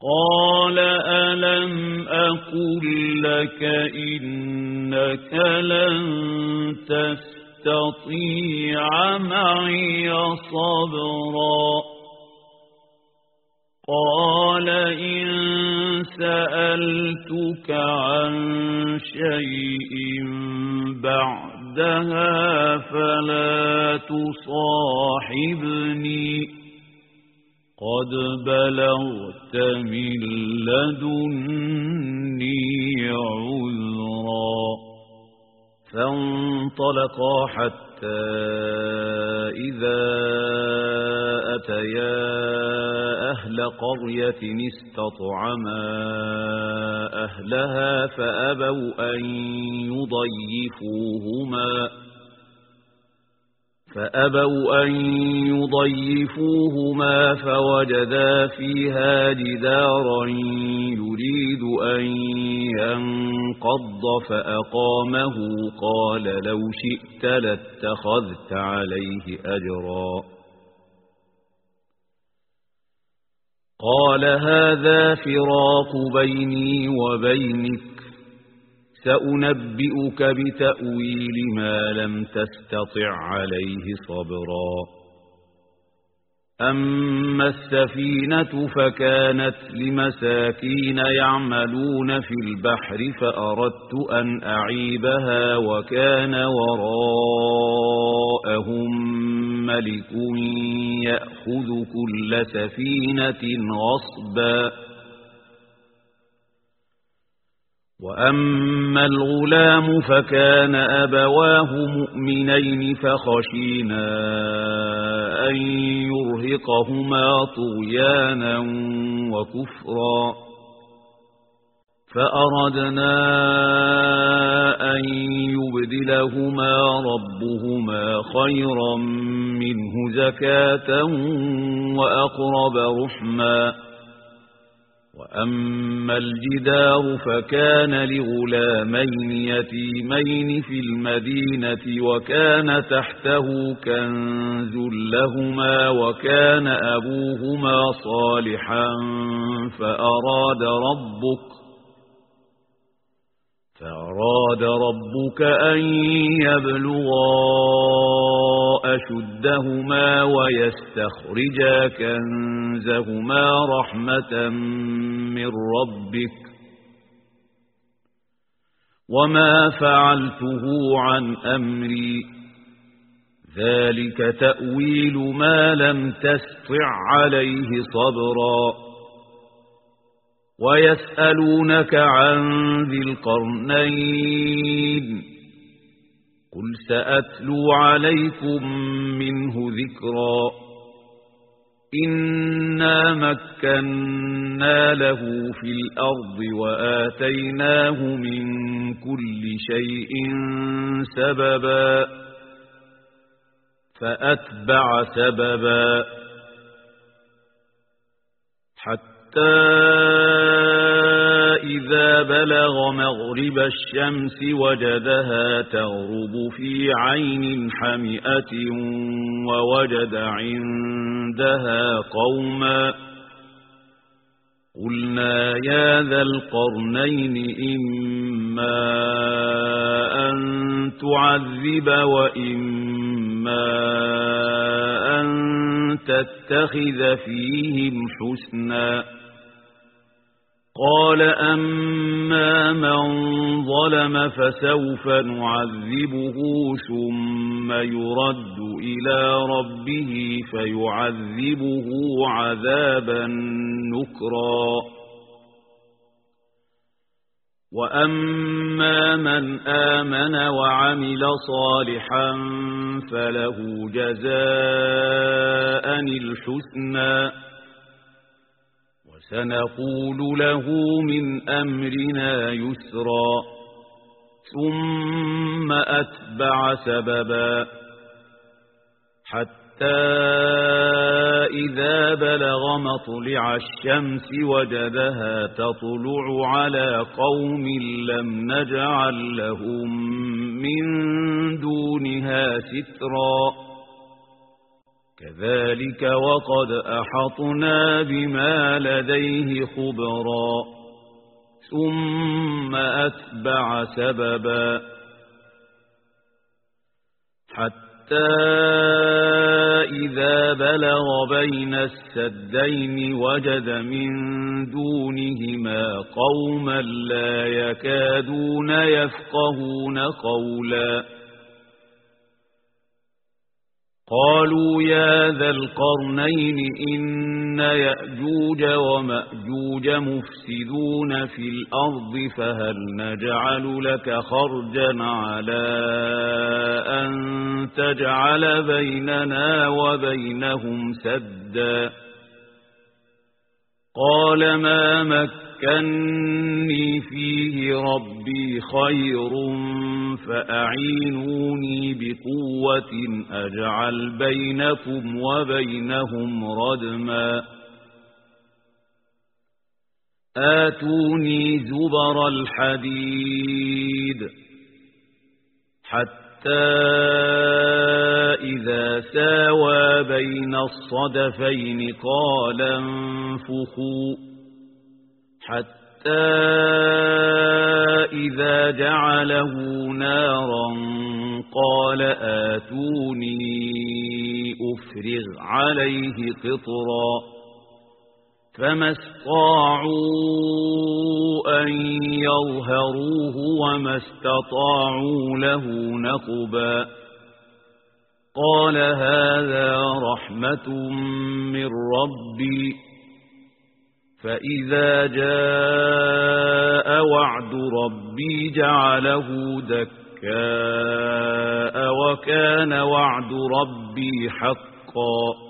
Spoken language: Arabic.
قال ألم أقل لك إنك لن تستطيع معي صبرا قال إن سألتك عن شيء بعدها فلا تصاحبني قد بلغت من لدني عذرا فانطلقا حتى إذا أتيا أهل قرية استطعما أهلها فأبوا أن يضيفوهما فوجدا فيها جدارا يريد أن ينقض فأقامه قال لو شئت لاتخذت عليه أجرا قال هذا فراق بيني وبينك سأنبئك بتأويل ما لم تستطع عليه صبرا أما السفينة فكانت لمساكين يعملون في البحر فأردت أن أعيبها وكان وراءهم ملك يأخذ كل سفينة غصبا وأما الغلام فكان أبواه مؤمنين فخشينا أن يرهقهما طغيانا وكفرا فأردنا أن يبدلهما ربهما خيرا منه زكاة وأقرب رحما وأما الجدار فكان لغلامين يتيمين في المدينة وكان تحته كنز لهما وكان أبوهما صالحا فأراد ربك أن يبلغا أشدهما ويستخرجا كنزهما رحمة من ربك وما فعلته عن أمري ذلك تأويل ما لم تستطع عليه صبرا ويسألونك عن ذي القرنين قل سأتلو عليكم منه ذكرا إنا مكنا له في الأرض وآتيناه من كل شيء سببا فأتبع سببا حتى إذا بلغ مغرب الشمس وجدها تغرب في عين حمئة ووجد عندها قوما قلنا يا ذا القرنين إما أن تعذب وإما أن تتخذ فيهم حسنا قال أما من ظلم فسوف نعذبه ثم يرد إلى ربه فيعذبه عذابا نكرا وأما من آمن وعمل صالحا فله جزاء الحسنى وسنقول له من أمرنا يسرا ثم أتبع سببا حتى إذا بلغ مطلع الشمس وجدها تطلع على قوم لم نجعل لهم من دونها سترا كذلك وقد أحطنا بما لديه خبرا ثم أتبع سببا حتى إذا بلغ بين السدين وجد من دونهما قوما لا يكادون يفقهون قولا قالوا يا ذا القرنين إن يأجوج ومأجوج مفسدون في الأرض فهل نجعل لك خرجا على أن تجعل بيننا وبينهم سدا قال ما مكني فيه ربي خير فأعينوني بقوة أجعل بينكم وبينهم ردما آتوني زبر الحديد حتى إذا ساوى بين الصدفين قال انفخوا حتى إذا جعله نارا قال آتوني أفرغ عليه قطرا فما استطاعوا أن يظهروه وما استطاعوا له نقبا قال هذا رحمة من ربي فإذا جاء وعد ربي جعله دكاء وكان وعد ربي حقا